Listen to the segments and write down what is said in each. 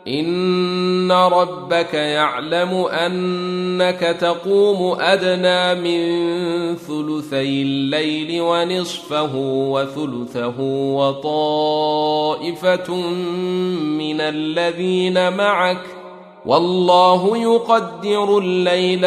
إن ربك يعلم أنك تقوم أدنى من ثلثي الليل ونصفه وثلثه وطائفة من الذين معك والله يقدر الليل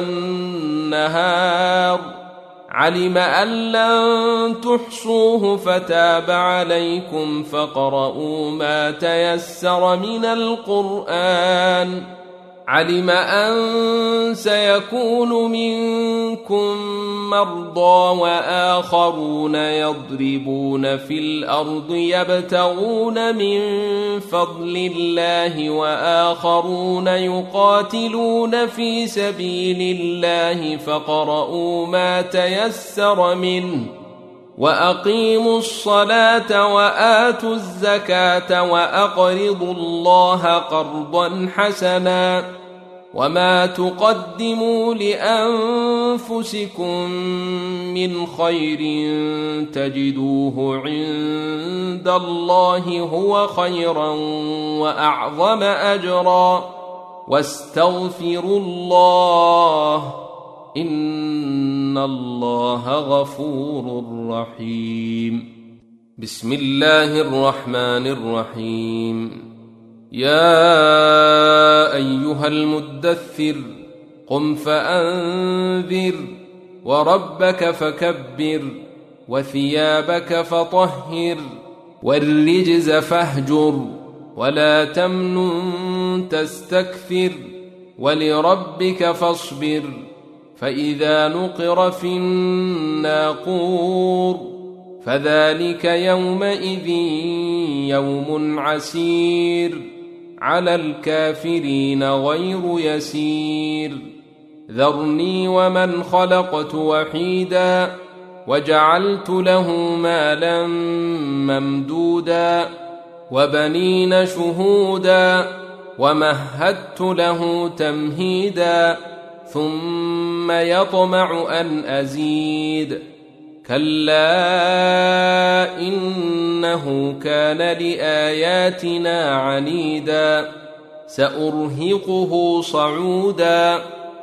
والنهار علم أن لن تحصوه فتاب عليكم فاقرؤوا ما تيسر من القرآن علم أن سيكون منكم مرضى وآخرون يضربون في الأرض يبتغون من فضل الله وآخرون يقاتلون في سبيل الله فاقرؤوا ما تيسر منه وأقيموا الصلاة وآتوا الزكاة وأقرضوا الله قرضا حسنا وما تقدموا لأنفسكم من خير تجدوه عند الله هو خيرا وأعظم أجرا واستغفروا الله إن الله غفور رحيم. بسم الله الرحمن الرحيم. يا أيها المدثر قم فأنذر وربك فكبر وثيابك فطهر والرجز فاهجر ولا تمنن تستكثر ولربك فاصبر فإذا نقر في الناقور فذلك يومئذ يوم عسير على الكافرين غير يسير ذرني ومن خلقت وحيدا وجعلت له مالا ممدودا وبنين شهودا ومهدت له تمهيدا ثم يطمع أن أزيد كلا إنه كان لآياتنا عنيدا سأرهقه صعودا